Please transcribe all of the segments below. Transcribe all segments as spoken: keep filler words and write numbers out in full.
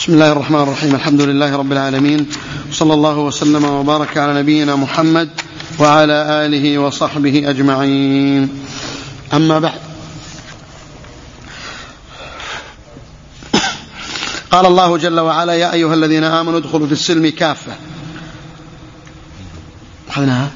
بسم الله الرحمن الرحيم. الحمد لله رب العالمين، صلى الله وسلم وبارك على نبينا محمد وعلى آله وصحبه أجمعين. أما بعد، قال الله جل وعلا: يا أيها الذين آمنوا ادخلوا في السلم كافة. أخذناها؟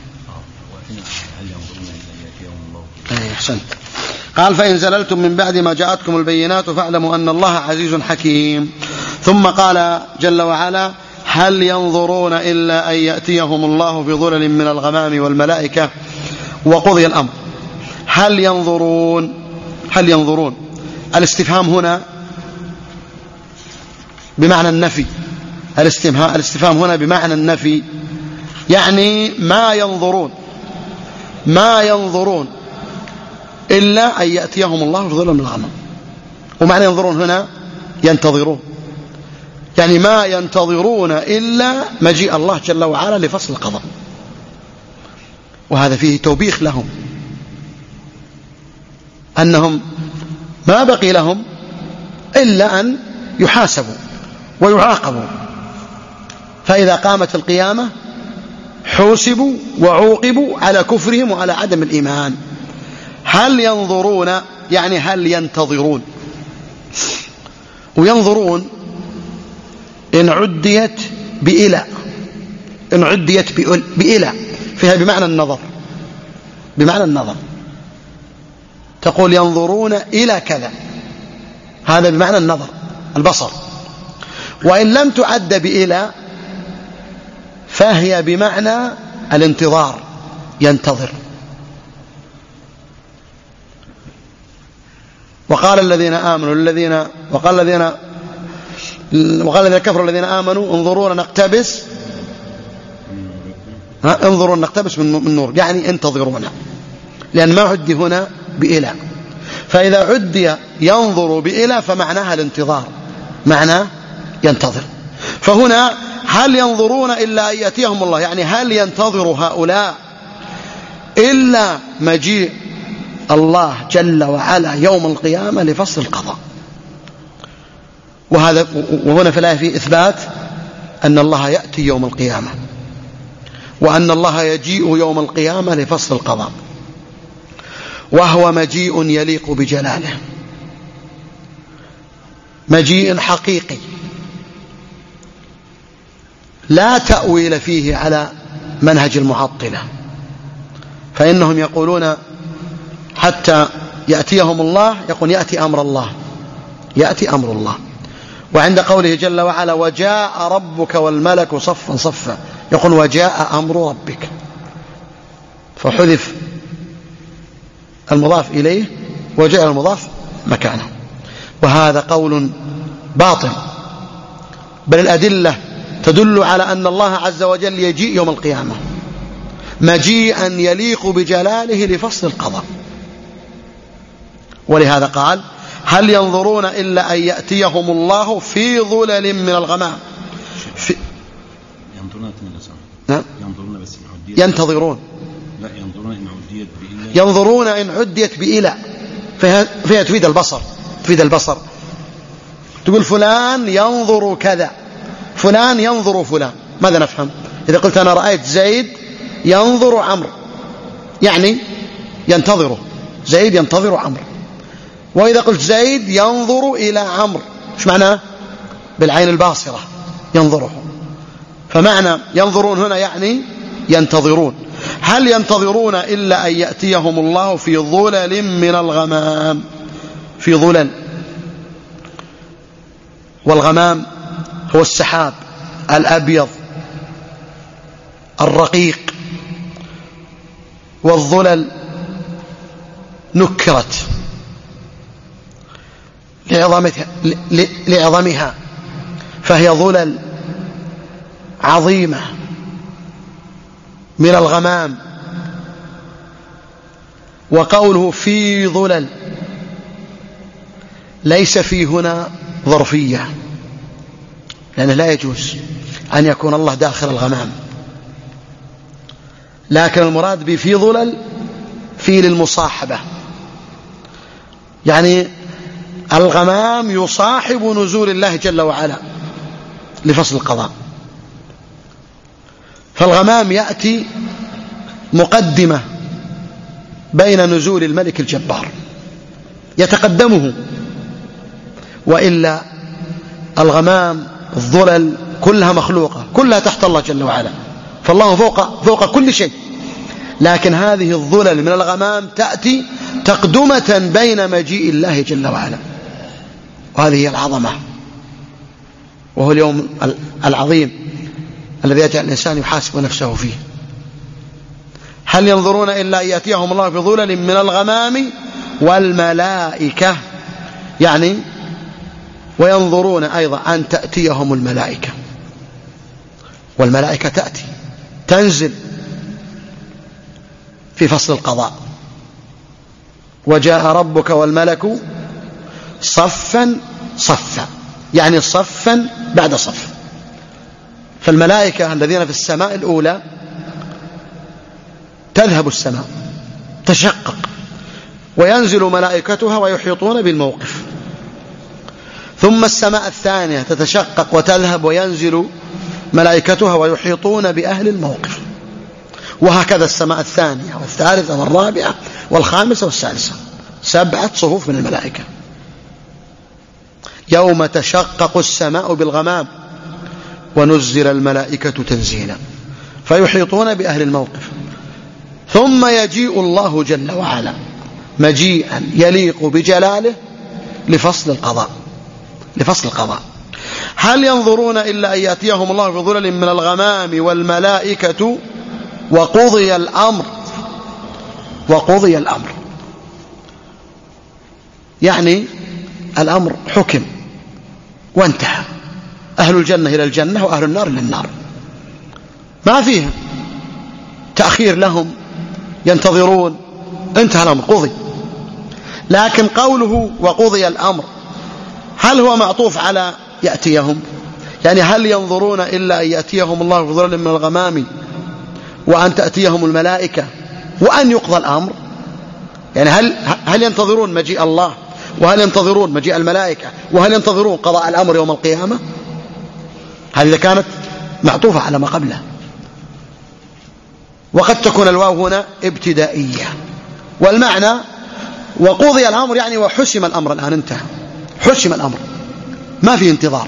أحسنت. قال: فإن زللتم من بعد ما جاءتكم البينات فاعلموا أن الله عزيز حكيم. ثم قال جل وعلا: هل ينظرون إلا أن يأتيهم الله في ظلل من الغمام والملائكة وقضي الأمر. هل ينظرون هل ينظرون الاستفهام هنا بمعنى النفي. الاستفهام هنا بمعنى النفي، يعني ما ينظرون ما ينظرون إلا أن يأتيهم الله في ظلل من الغمام. ومعنى ينظرون هنا ينتظرون، يعني ما ينتظرون إلا مجيء الله جل وعلا لفصل القضاء. وهذا فيه توبيخ لهم، أنهم ما بقي لهم إلا أن يحاسبوا ويعاقبوا، فإذا قامت القيامة حوسبوا وعوقبوا على كفرهم وعلى عدم الإيمان. هل ينظرون يعني هل ينتظرون. وينظرون إن عديت بإلى إن عديت بإلى فيها بمعنى النظر بمعنى النظر تقول ينظرون إلى كذا، هذا بمعنى النظر البصر. وإن لم تعد بإلى فهي بمعنى الانتظار، ينتظر. وقال الذين آمنوا الذين وقال الذين وقال الذين كفروا الذين آمنوا انظرونا نقتبس انظرونا نقتبس من نور، يعني انتظرونا، لأن ما عدي هنا بإلى. فإذا عدي ينظر بإلى فمعناها الانتظار، معناه ينتظر. فهنا هل ينظرون إلا أن يأتيهم الله، يعني هل ينتظر هؤلاء إلا مجيء الله جل وعلا يوم القيامة لفصل القضاء. وهذا وهنا في الآية في إثبات أن الله يأتي يوم القيامة، وأن الله يجيء يوم القيامة لفصل القضاء، وهو مجيء يليق بجلاله، مجيء حقيقي لا تأويل فيه على منهج المعطلة، فإنهم يقولون حتى يأتيهم الله يقول يأتي أمر الله يأتي أمر الله. وعند قوله جل وعلا: وجاء ربك والملك صفا صفا، يقول وجاء أمر ربك، فحذف المضاف إليه وجاء المضاف مكانه. وهذا قول باطل، بل الأدلة تدل على أن الله عز وجل يجيء يوم القيامة مجيئا يليق بجلاله لفصل القضاء. ولهذا قال: هل ينظرون إلا أن يأتيهم الله في ظلل من الغمام. في ينظرون بس ينتظرون لا ينظرون إن عديت بإلى ينظرون إن عديت بإلى فيها, فيها تفيد البصر تفيد البصر تقول فلان ينظر كذا، فلان ينظر فلان. ماذا نفهم إذا قلت أنا رأيت زيد ينظر عمرو، يعني ينتظره، زيد ينتظر عمرو. وإذا قلت زيد ينظر إلى عمرو، ايش معناه؟ بالعين الباصرة ينظره. فمعنى ينظرون هنا يعني ينتظرون. هل ينتظرون إلا أن يأتيهم الله في ظلل من الغمام، في ظلل. والغمام هو السحاب الأبيض الرقيق، والظلل نكرت لعظمها، فهي ظلل عظيمة من الغمام. وقوله في ظلل ليس في هنا ظرفية، لأنه لا يجوز أن يكون الله داخل الغمام، لكن المراد بفي ظلل في للمصاحبة، يعني الغمام يصاحب نزول الله جل وعلا، لفصل القضاء. فالغمام يأتي مقدمة بين نزول الملك الجبار يتقدمه، وإلا الغمام الظلل كلها مخلوقة، كلها تحت الله جل وعلا، فالله فوق, فوق كل شيء. لكن هذه الظلل من الغمام تأتي تقدمة بين مجيء الله جل وعلا، وهذه هي العظمة، وهو اليوم العظيم الذي يجعل الإنسان يحاسب نفسه فيه. هل ينظرون إلا أن يأتيهم الله في ظلل من الغمام والملائكة، يعني وينظرون أيضا أن تأتيهم الملائكة، والملائكة تأتي تنزل في فصل القضاء. وجاء ربك والملك صفا صفا، يعني صفا بعد صف. فالملائكة الذين في السماء الأولى تذهب السماء تشقق، وينزل ملائكتها ويحيطون بالموقف. ثم السماء الثانية تتشقق وتذهب وينزل ملائكتها ويحيطون بأهل الموقف، وهكذا السماء الثانية والثالثة والرابعة والخامسة والسادسة، سبعة صفوف من الملائكة. يوم تشقق السماء بالغمام ونزل الملائكة تنزيلا فيحيطون بأهل الموقف. ثم يجيء الله جل وعلا مجيئا يليق بجلاله لفصل القضاء لفصل القضاء. هل ينظرون إلا أن يأتيهم الله في ظلل من الغمام والملائكة وقضي الأمر وقضي الأمر يعني الأمر حكم وانتهى، أهل الجنة إلى الجنة وأهل النار إلى النار، ما فيها تأخير لهم، ينتظرون، انتهى الأمر، قضي. لكن قوله وقضي الأمر هل هو معطوف على يأتيهم؟ يعني هل ينظرون إلا أن يأتيهم الله في ظلل من الغمام وأن تأتيهم الملائكة وأن يقضى الأمر؟ يعني هل, هل ينتظرون مجيء الله، وهل ينتظرون مجيء الملائكة، وهل ينتظرون قضاء الأمر يوم القيامة؟ هذه كانت معطوفة على ما قبله. وقد تكون الواو هنا ابتدائية، والمعنى وقضي الأمر يعني وحسم الأمر، الآن انتهى، حسم الأمر، ما في انتظار.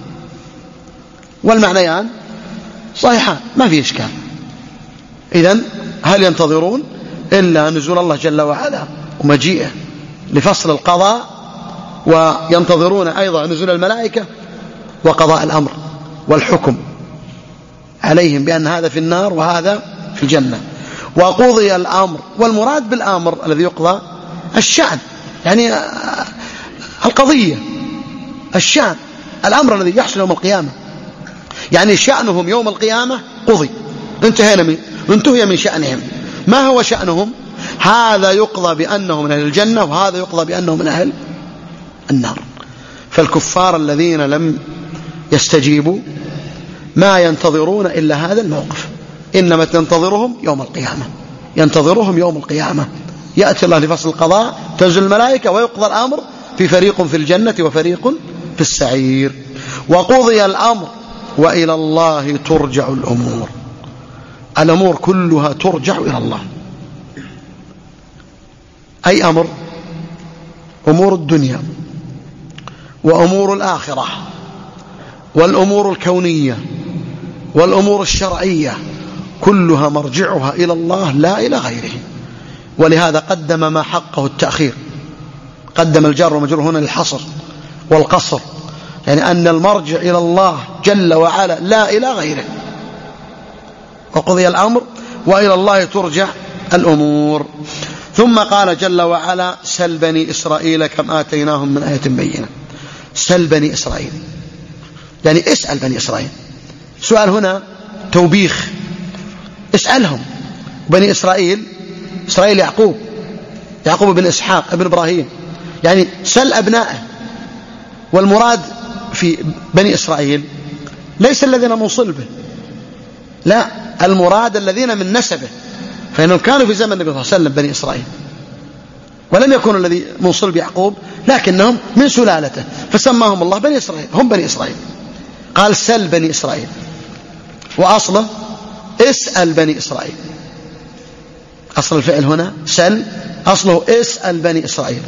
والمعنيان صحيحان، ما في إشكال. إذن هل ينتظرون إلا نزول الله جل وعلا ومجيئه لفصل القضاء، وينتظرون أيضا نزول الملائكة وقضاء الأمر والحكم عليهم بأن هذا في النار وهذا في الجنة. وقضي الأمر، والمراد بالأمر الذي يقضى الشأن، يعني القضية، الشأن، الأمر الذي يحصل يوم القيامة، يعني شأنهم يوم القيامة قضي، انتهينا من انتهي من شأنهم. ما هو شأنهم؟ هذا يقضى بأنه من أهل الجنة، وهذا يقضى بأنه من أهل النار. فالكفار الذين لم يستجيبوا ما ينتظرون إلا هذا الموقف، إنما تنتظرهم يوم القيامة، ينتظرهم يوم القيامة، يأتي الله لفصل القضاء، تنزل الملائكة ويقضى الأمر، في فريق في الجنة وفريق في السعير. وقضي الأمر وإلى الله ترجع الأمور، الأمور كلها ترجع إلى الله. أي أمر؟ أمور الدنيا وأمور الآخرة والأمور الكونية والأمور الشرعية، كلها مرجعها إلى الله لا إلى غيره. ولهذا قدم ما حقه التأخير، قدم الجار ومجرور هنا للحصر والقصر، يعني أن المرجع إلى الله جل وعلا لا إلى غيره. وقضي الأمر وإلى الله ترجع الأمور. ثم قال جل وعلا سل بني إسرائيل كم آتيناهم من آية بينة. سل بني إسرائيل يعني اسأل بني إسرائيل، سؤال هنا توبيخ، اسألهم. بني إسرائيل، إسرائيل يعقوب، يعقوب بن إسحاق ابن إبراهيم، يعني سل أبنائه. والمراد في بني إسرائيل ليس الذين من صلبه، لا، المراد الذين من نسبه، فإنهم كانوا في زمن النبي صلى الله عليه وسلم بني إسرائيل، ولم يكونوا الذي من صلب يعقوب، لكنهم من سلالته، فسماهم الله بني إسرائيل، هم بني إسرائيل. قال سل بني إسرائيل، وأصله اسأل بني إسرائيل. أصل الفعل هنا سل، أصله اسأل بني إسرائيل،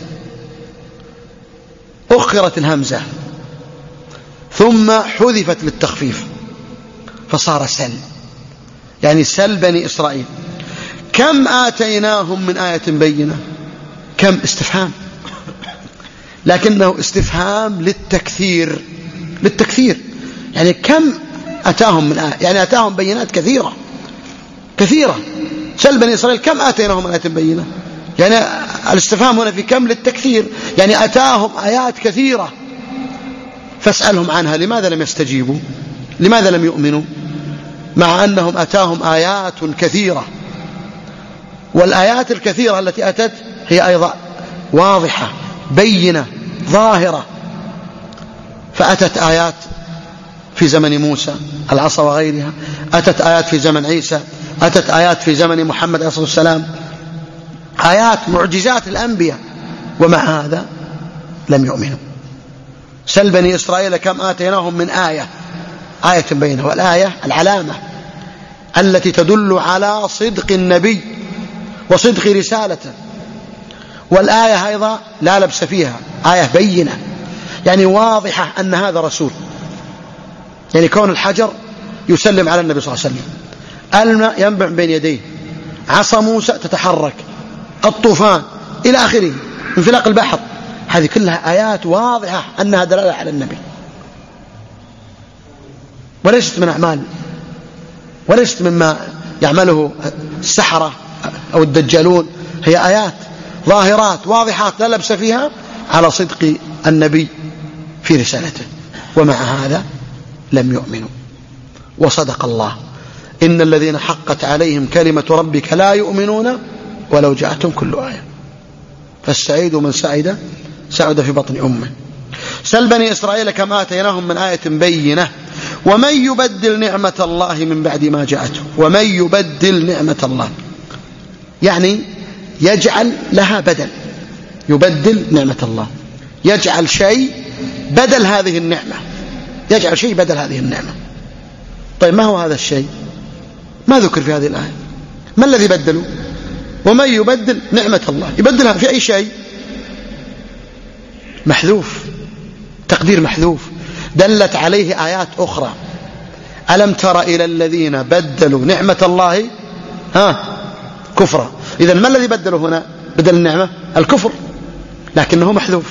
أخرت الهمزة ثم حذفت للتخفيف فصار سل، يعني سل بني إسرائيل كم آتيناهم من آية بينة. كم استفهام، لكنه استفهام للتكثير، للتكثير يعني كم أتاهم من آية، يعني أتاهم بينات كثيرة كثيرة. سل بني إسرائيل كم آتيناهم من آية بينة، يعني الاستفهام هنا في كم للتكثير، يعني أتاهم آيات كثيرة فاسألهم عنها. لماذا لم يستجيبوا؟ لماذا لم يؤمنوا مع أنهم أتاهم آيات كثيرة؟ والآيات الكثيرة التي أتت هي أيضا واضحة بينة ظاهرة. فأتت آيات في زمن موسى العصا وغيرها، أتت آيات في زمن عيسى، أتت آيات في زمن محمد عليه الصلاة والسلام، آيات معجزات الأنبياء، ومع هذا لم يؤمنوا. سل بني إسرائيل كم آتيناهم من آية، آية بينة، والآية العلامة التي تدل على صدق النبي وصدق رسالته، والآية أيضا لا لبس فيها، آية بينة يعني واضحة أن هذا رسول. يعني كون الحجر يسلم على النبي صلى الله عليه وسلم، الماء ينبع بين يديه، عصا موسى تتحرك، الطوفان إلى آخره، انفلاق البحر، هذه كلها آيات واضحة أنها دلالة على النبي، وليست من أعمال، وليست مما يعمله السحرة أو الدجالون، هي آيات ظاهرات واضحات لا لبس فيها على صدق النبي في رسالته، ومع هذا لم يؤمنوا. وصدق الله إن الذين حقت عليهم كلمة ربك لا يؤمنون ولو جاءتهم كل آية، فالسعيد من سعد سعد في بطن أمه. سل بني إسرائيل كم آتيناهم من آية بينة ومن يبدل نعمة الله من بعد ما جاءته. ومن يبدل نعمة الله يعني يجعل لها بدل، يبدل نعمة الله، يجعل شيء بدل هذه النعمة، يجعل شيء بدل هذه النعمة. طيب ما هو هذا الشيء؟ ما ذكر في هذه الآية. ما الذي بدلوا؟ ومن يبدل نعمة الله، يبدلها في أي شيء؟ محذوف، تقدير محذوف، دلت عليه آيات أخرى. ألم تر إلى الذين بدلوا نعمة الله ها كفرا. إذن ما الذي بدلوا هنا؟ بدل النعمة الكفر، لكنه محذوف.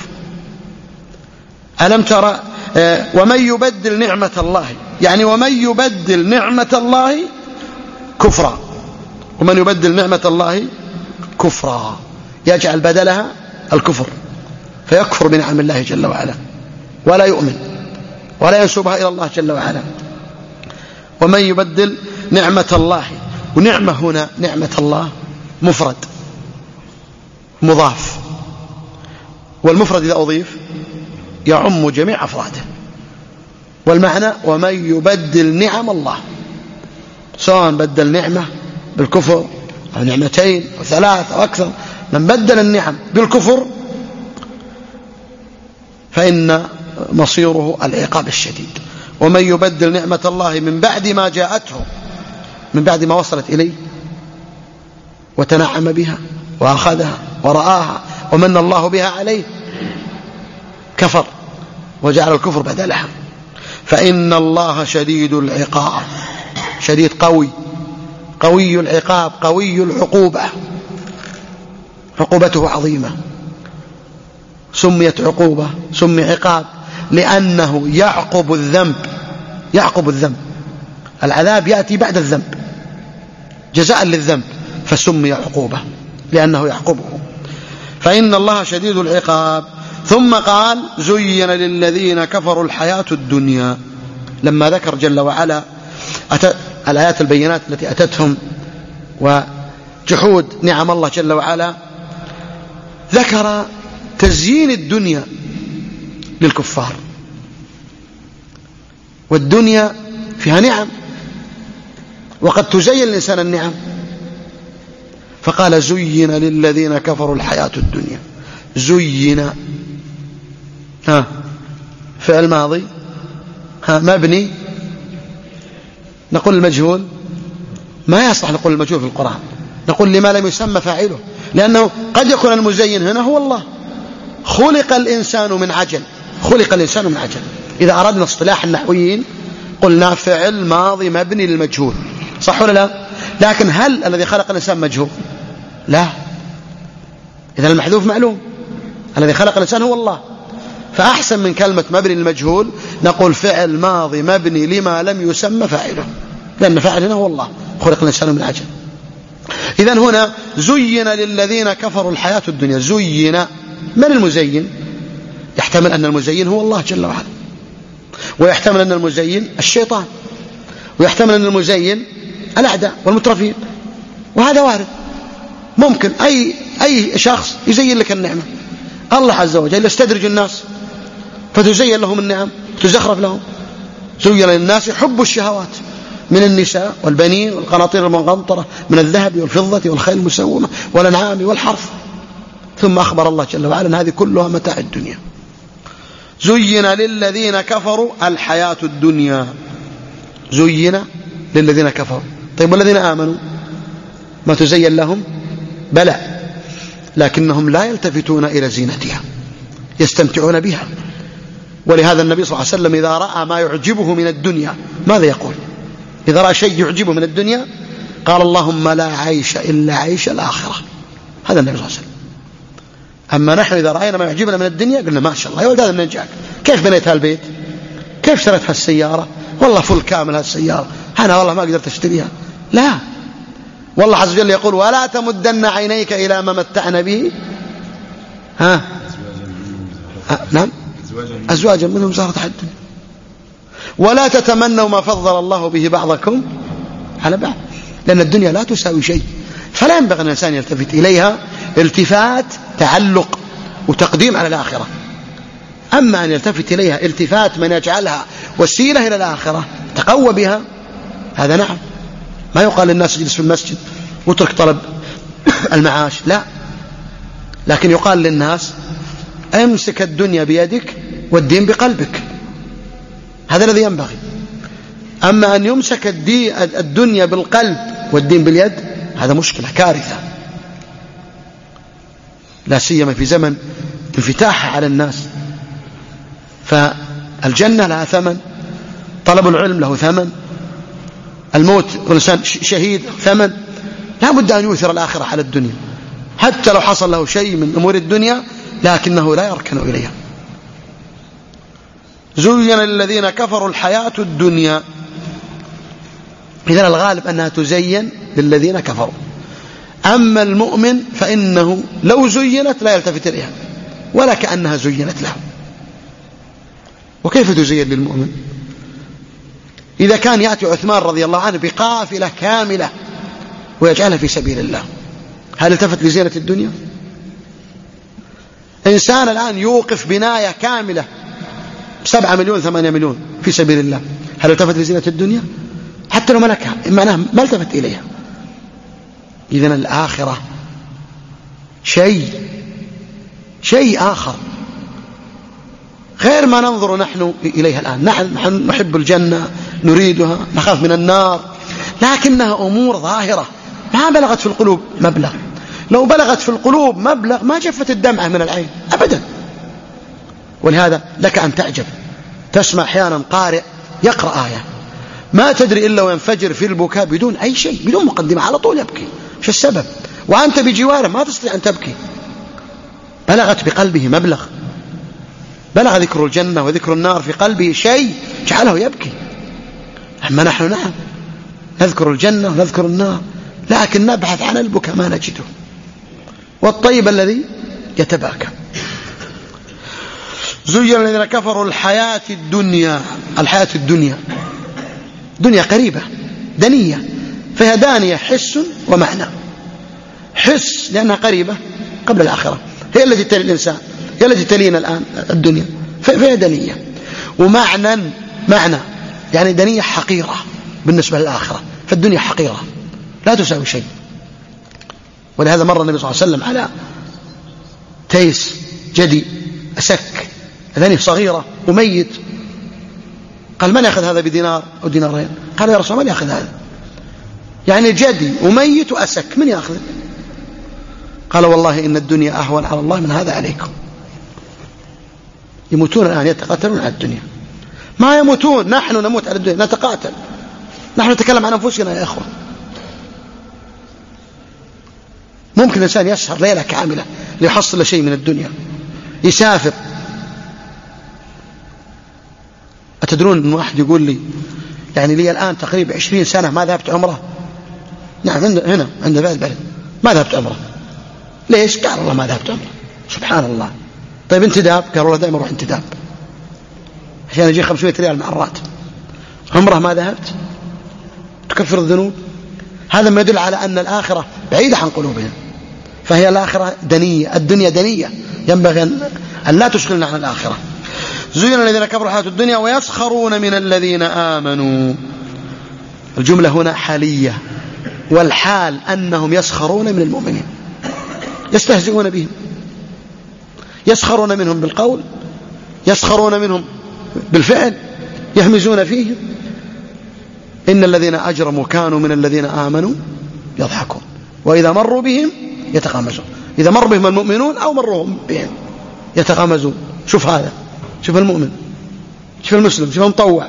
ألم ترى آه ومن يبدل نعمة الله، يعني ومن يبدل نعمة الله كفرا، ومن يبدل نعمة الله كفرا يجعل بدلها الكفر، فيكفر بنعم الله جل وعلا ولا يؤمن ولا ينسبها إلى الله جل وعلا. ومن يبدل نعمة الله، ونعمة هنا نعمة الله مفرد مضاف، والمفرد إذا أضيف يعم جميع أفراده، والمعنى ومن يبدل نعم الله، سواء بدل نعمة بالكفر أو نعمتين أو ثلاث أو أكثر، من بدل النعم بالكفر فإن مصيره العقاب الشديد. ومن يبدل نعمة الله من بعد ما جاءته، من بعد ما وصلت إليه وتنعم بها وأخذها ورآها ومن الله بها عليه، كفر وجعل الكفر بدلها، فإن الله شديد العقاب، شديد قوي، قوي العقاب، قوي العقوبة، عقوبته عظيمة. سميت عقوبة، سمي عقاب لأنه يعقب الذنب، يعقب الذنب، العذاب يأتي بعد الذنب جزاء للذنب، فسمي عقوبة لأنه يعقبه. فإن الله شديد العقاب. ثم قال زين للذين كفروا الحياة الدنيا، لما ذكر جل وعلا الآيات البينات التي أتتهم وجحود نعم الله جل وعلا، ذكر تزيين الدنيا للكفار، والدنيا فيها نعم وقد تزين الإنسان النعم، فقال زين للذين كفروا الحياة الدنيا. زين ها فعل ماضي ها مبني، نقول المجهول ما يصلح نقول المجهول في القرآن، نقول لما لم يسمى فاعله، لأنه قد يكون المزين هنا هو الله. خلق الإنسان من عجل، خلق الإنسان من عجل. إذا أردنا اصطلاح النحويين قلنا فعل ماضي مبني للمجهول، صح ولا لا؟ لكن هل الذي خلق الإنسان مجهول؟ لا. إذا المحذوف معلوم، الذي خلق الإنسان هو الله. فأحسن من كلمة مبني للمجهول نقول فعل ماضي مبني لما لم يسمى فاعله، لأن فاعلنا هو الله، خلق الإنسان من عجل. إذن هنا زين للذين كفروا الحياة الدنيا. زين، من المزين؟ يحتمل أن المزين هو الله جل وعلا، ويحتمل أن المزين الشيطان، ويحتمل أن المزين الأعداء والمترفين، وهذا وارد. ممكن أي, أي شخص يزين لك النعمة. الله عز وجل يستدرج الناس فتزين لهم النعم، تزخرف لهم. زين للناس حب الشهوات من النساء والبنين والقناطير المقنطرة من الذهب والفضة والخيل المسومة والأنعام والحرث. ثم أخبر الله جل وعلا أن هذه كلها متاع الدنيا. زين للذين كفروا الحياة الدنيا. زين للذين كفروا. طيب والذين آمنوا ما تزين لهم؟ بلى، لكنهم لا يلتفتون إلى زينتها، يستمتعون بها. ولهذا النبي صلى الله عليه وسلم إذا رأى ما يعجبه من الدنيا ماذا يقول؟ إذا رأى شيء يعجبه من الدنيا قال اللهم لا عيش إلا عيش الآخرة. هذا النبي صلى الله عليه وسلم. أما نحن إذا رأينا ما يعجبنا من الدنيا قلنا ما شاء الله يا ولد هذا من جاك، كيف بنيت هالبيت، كيف شريت هالسيارة، والله فل كامل هالسيارة، أنا والله ما قدرت أشتريها. لا، والله عز وجل يقول ولا تمدن عينيك إلى ما متعنا به ها أه نعم أزواجا منهم زهرة الدنيا ولا تتمنوا ما فضل الله به بعضكم على بعض، لأن الدنيا لا تساوي شيء، فلا ينبغي أن الإنسان يلتفت إليها التفات تعلق وتقديم على الآخرة. أما أن يلتفت إليها التفات من يجعلها وسيلة إلى الآخرة تقوى بها، هذا نعم. ما يقال للناس اجلس في المسجد واترك طلب المعاش، لا، لكن يقال للناس امسك الدنيا بيدك والدين بقلبك، هذا الذي ينبغي. أما أن يمسك الدنيا بالقلب والدين باليد هذا مشكلة، كارثة، لا سيما في زمن انفتاح على الناس. فالجنة لها ثمن، طلب العلم له ثمن، الموت والإنسان شهيد ثمن. لا بد أن يؤثر الآخرة على الدنيا، حتى لو حصل له شيء من أمور الدنيا لكنه لا يركن إليها. زين للذين كفروا الحياة الدنيا. إذن الغالب أنها تزين للذين كفروا. أما المؤمن فإنه لو زينت لا يلتفت إليها ولا كأنها زينت له. وكيف تزين للمؤمن؟ إذا كان يأتي عثمان رضي الله عنه بقافلة كاملة ويجعلها في سبيل الله، هل التفت لزينة الدنيا؟ إنسان الآن يوقف بناية كاملة سبعة مليون ثمانية مليون في سبيل الله، هل التفت لزينة الدنيا؟ حتى لو ملكها معناه ما التفت إليها. إذن الآخرة شيء شيء آخر غير ما ننظر نحن إليها الآن. نحن نحب الجنة، نريدها، نخاف من النار، لكنها أمور ظاهرة ما بلغت في القلوب مبلغ. لو بلغت في القلوب مبلغ ما جفت الدمعة من العين أبدا. ولهذا لك أن تعجب، تسمع أحيانا قارئ يقرأ آية ما تدري إلا وينفجر في البكاء بدون أي شيء، بدون مقدمة، على طول يبكي. شو السبب؟ وأنت بجواره ما تستطيع أن تبكي. بلغت بقلبه مبلغ، بلغ ذكر الجنة وذكر النار في قلبه شيء جعله يبكي. أما نحن نعم نذكر الجنة ونذكر النار لكن نبحث عن البكاء ما نجده، والطيب الذي يتباكى. زين الذين كفروا الحياة الدنيا. الحياة الدنيا دنيا قريبة دنية، فيها دانية حس ومعنى. حس لأنها قريبة قبل الآخرة، هي التي تلي الإنسان، هي التي تلينا الآن الدنيا، فيها دنية. ومعنى معنى يعني دنية حقيرة بالنسبة للآخرة، فالدنيا حقيرة لا تساوي شيء. ولهذا مر النبي صلى الله عليه وسلم على تيس جدي أسك ذني صغيرة وميت، قال من يأخذ هذا بدينار أو دينارين؟ قال يا رسول الله من يأخذ هذا؟ يعني جدي وميت وأسك، من يأخذ؟ قال والله إن الدنيا أهون على الله من هذا عليكم. يموتون الآن يتقاتلون على الدنيا، ما يموتون، نحن نموت على الدنيا، نتقاتل، نحن نتكلم عن أنفسنا يا إخوة. ممكن الإنسان يسهر ليلة كاملة ليحصل شيء من الدنيا، يسافر. أتدرون أن واحد يقول لي يعني لي الآن تقريبا عشرين سنة ما ذهبت عمره. نعم هنا عند بعد البلد ما ذهبت عمره. ليش؟ قال الله ما ذهبت عمره. سبحان الله. طيب انتداب؟ قال والله دائما أروح انتداب عشان أجي خمسمائة ريال مع الراتب. عمره ما ذهبت؟ تكفر الذنوب. هذا ما يدل على أن الآخرة بعيدة عن قلوبنا، فهي الآخرة دنية، الدنيا دنية، ينبغي أن لا تشغلنا عن الآخرة. زين الذين كفروا الحياة الدنيا ويسخرون من الذين آمنوا. الجملة هنا حالية، والحال أنهم يسخرون من المؤمنين، يستهزئون بهم، يسخرون منهم بالقول، يسخرون منهم بالفعل، يهمزون فيهم. إن الذين أجرموا كانوا من الذين آمنوا يضحكون وإذا مروا بهم يتغامزون. إذا مر بهم المؤمنون أو مروا بهم يتغامزون. شوف هذا، شوف المؤمن، شوف المسلم، شوف المطوع.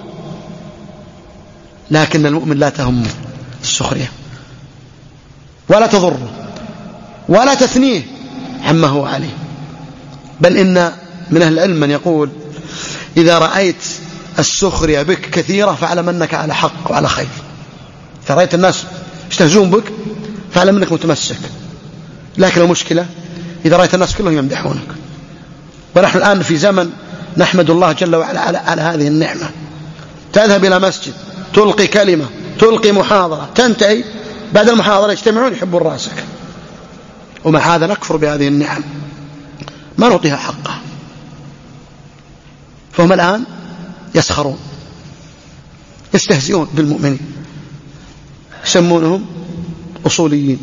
لكن المؤمن لا تهمه السخرية ولا تضره ولا تثنيه عما هو عليه. بل إن من أهل العلم من يقول إذا رأيت السخرية بك كثيرة فاعلم أنك على حق وعلى خير. إذا رأيت الناس يستهزئون بك فاعلم أنك متمسك. لكن المشكلة إذا رأيت الناس كلهم يمدحونك. ونحن الآن في زمن نحمد الله جل وعلا على, على هذه النعمة. تذهب إلى مسجد، تلقي كلمة، تلقي محاضرة، تنتهي بعد المحاضرة يجتمعون يحبون راسك. ومع هذا نكفر بهذه النعم، ما نعطيها حقها. فهم الآن يسخرون، يستهزئون بالمؤمنين، يسمونهم أصوليين،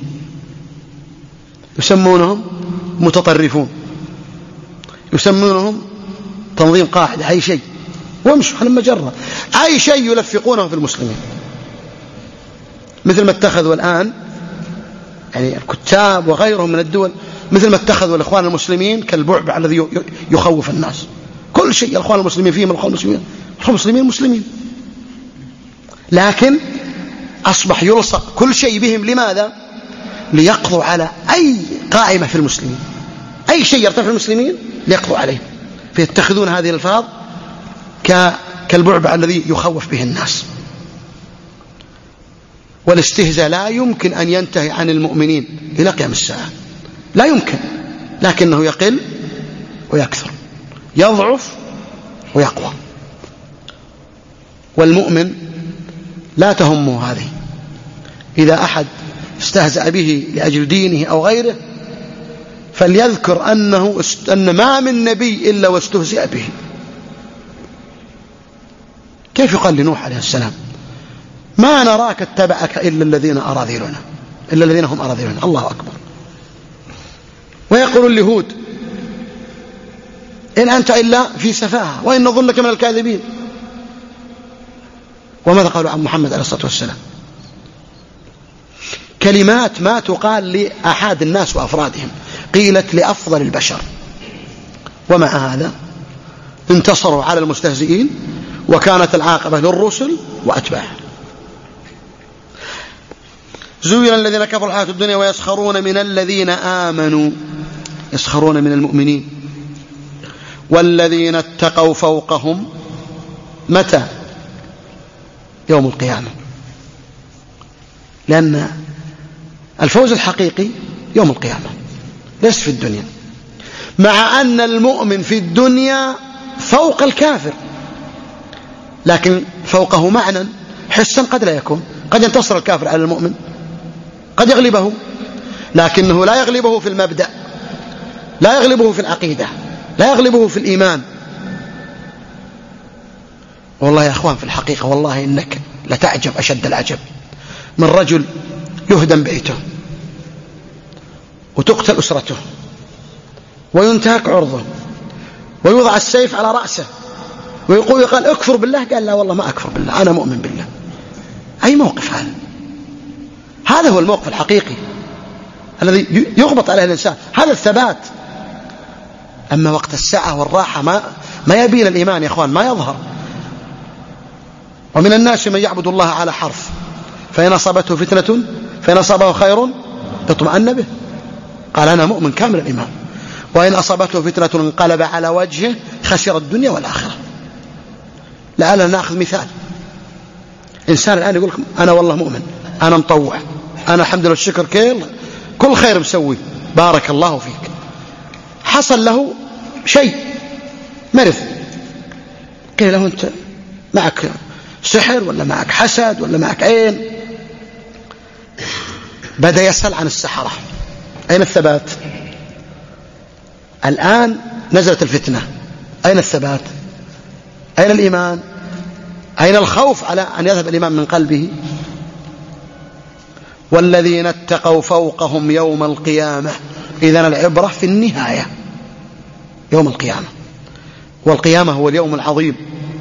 يسمونهم متطرفون، يسمونهم تنظيم قاعدة، أي شيء، وامشوا لما جرى أي شيء يلفقونه في المسلمين. مثل ما اتخذوا الآن يعني الكتاب وغيرهم من الدول، مثل ما اتخذوا الإخوان المسلمين كالبعبع الذي يخوف الناس. كل شيء الإخوان المسلمين فيهم الإخوان المسلمين، الإخوان المسلمين مسلمين، لكن أصبح يلصق كل شيء بهم. لماذا؟ ليقضوا على أي قائمة في المسلمين، أي شيء يرتفع في المسلمين ليقضوا عليه. فيتخذون هذه الألفاظ كالبعبع الذي يخوف به الناس. والاستهزاء لا يمكن أن ينتهي عن المؤمنين إلى قيام الساعة، لا يمكن، لكنه يقل ويكثر، يضعف ويقوى. والمؤمن لا تهمه هذه. إذا أحد استهزأ به لأجل دينه أو غيره فليذكر أنه أن ما من نبي إلا واستهزئ به. كيف يقال لنوح عليه السلام ما نراك اتبعك إلا الذين أراذلنا، إلا الذين هم أراذلنا؟ الله أكبر. ويقول لهود إن أنت إلا في سفاهة وإن نظنك من الكاذبين. وماذا قالوا عن محمد عليه الصلاة والسلام؟ كلمات ما تقال لأحد الناس وأفرادهم، قيلت لأفضل البشر. ومع هذا انتصروا على المستهزئين، وكانت العاقبة للرسل وأتباعهم. زين الذين كفروا الحياة الدنيا ويسخرون من الذين آمنوا، يسخرون من المؤمنين. والذين اتقوا فوقهم متى؟ يوم القيامة. لأن الفوز الحقيقي يوم القيامة ليس في الدنيا، مع أن المؤمن في الدنيا فوق الكافر، لكن فوقه معنى حسا قد لا يكون. قد ينتصر الكافر على المؤمن، قد يغلبه، لكنه لا يغلبه في المبدأ، لا يغلبه في العقيدة، لا يغلبه في الإيمان. والله يا أخوان في الحقيقة والله إنك لتعجب أشد العجب من رجل يهدم بيته وتقتل أسرته وينتهك عرضه ويوضع السيف على رأسه ويقول قال اكفر بالله، قال لا والله ما أكفر بالله، أنا مؤمن بالله. أي موقف هذا؟ هذا هو الموقف الحقيقي الذي يغبط عليه الإنسان، هذا الثبات. أما وقت السعة والراحة ما ما يبين الإيمان يا أخوان، ما يظهر. ومن الناس من يعبد الله على حرف، فإن أصابته فتنة فإن أصابه خير اطمأن به، قال أنا مؤمن كامل الإيمان، وإن أصابته فتنة انقلب على وجهه خسر الدنيا والآخرة. لعلنا نأخذ مثال. إنسان الآن يقول أنا والله مؤمن، أنا مطوع، أنا الحمد لله الشكر كل كل خير مسوي، بارك الله فيك. حصل له شيء مرض، قيل له أنت معك سحر ولا معك حسد ولا معك عين؟ بدأ يسأل عن السحرة. أين الثبات؟ الآن نزلت الفتنة، أين الثبات؟ أين الإيمان؟ أين الخوف على أن يذهب الإيمان من قلبه؟ والذين اتقوا فوقهم يوم القيامة. إذن العبرة في النهاية يوم القيامة، والقيامة هو اليوم العظيم.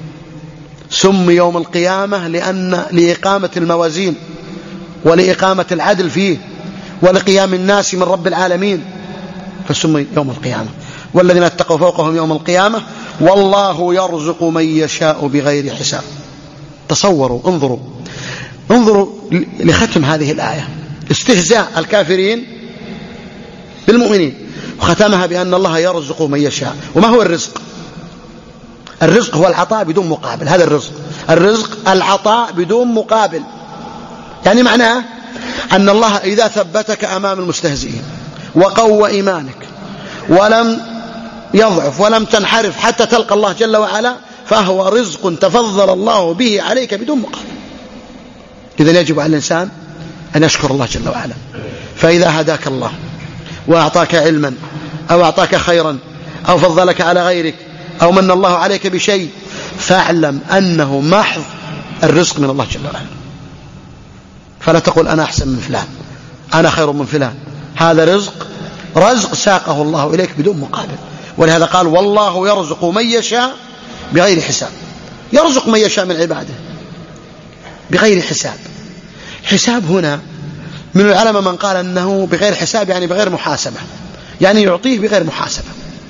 سمي يوم القيامة لأن لإقامة الموازين ولإقامة العدل فيه ولقيام الناس من رب العالمين، فسمي يوم القيامة. والذين اتقوا فوقهم يوم القيامة والله يرزق من يشاء بغير حساب. تصوروا، انظروا انظروا لختم هذه الآية، استهزاء الكافرين بالمؤمنين، وختمها بأن الله يرزق من يشاء. وما هو الرزق؟ الرزق هو العطاء بدون مقابل. هذا الرزق، الرزق العطاء بدون مقابل. يعني معناه أن الله إذا ثبتك أمام المستهزئين وقوى إيمانك ولم يضعف ولم تنحرف حتى تلقى الله جل وعلا، فهو رزق تفضل الله به عليك بدون مقابل. إذن يجب على الإنسان أن يشكر الله جل وعلا. فإذا هداك الله وأعطاك علما أو أعطاك خيرا أو فضلك على غيرك أو من الله عليك بشيء، فاعلم أنه محض الرزق من الله جل وعلا. فلا تقول أنا أحسن من فلان، أنا خير من فلان. هذا رزق، رزق ساقه الله إليك بدون مقابل. ولهذا قال والله يرزق من يشاء بغير حساب. يرزق من يشاء من عباده بغير حساب. حساب هنا من العلماء من قال أنه بغير حساب يعني بغير محاسبة، يعني يعطيه بغير محاسبة.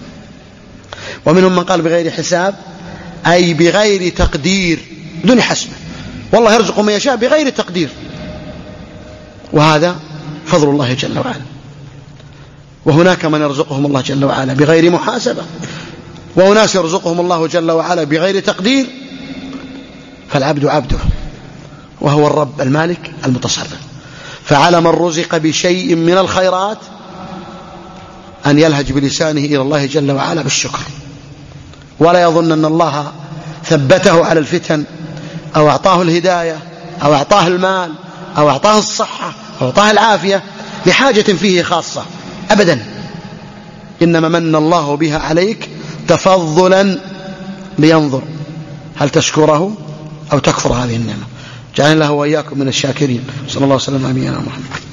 ومنهم من قال بغير حساب أي بغير تقدير، بدون حسبة. والله يرزق من يشاء بغير تقدير، وهذا فضل الله جل وعلا. وهناك من يرزقهم الله جل وعلا بغير محاسبة، وناس يرزقهم الله جل وعلا بغير تقدير. فالعبد عبده، وهو الرب المالك المتصرف. فعلى من رزق بشيء من الخيرات أن يلهج بلسانه إلى الله جل وعلا بالشكر، ولا يظن أن الله ثبته على الفتن أو أعطاه الهداية أو أعطاه المال أو أعطاه الصحة أو أعطاه العافية لحاجة فيه خاصة، أبدا. إنما من الله بها عليك تفضلا لينظر هل تشكره أو تكفر هذه النعمة. جعلنا الله وإياكم من الشاكرين. صلى الله عليه وسلم على نبينا محمد.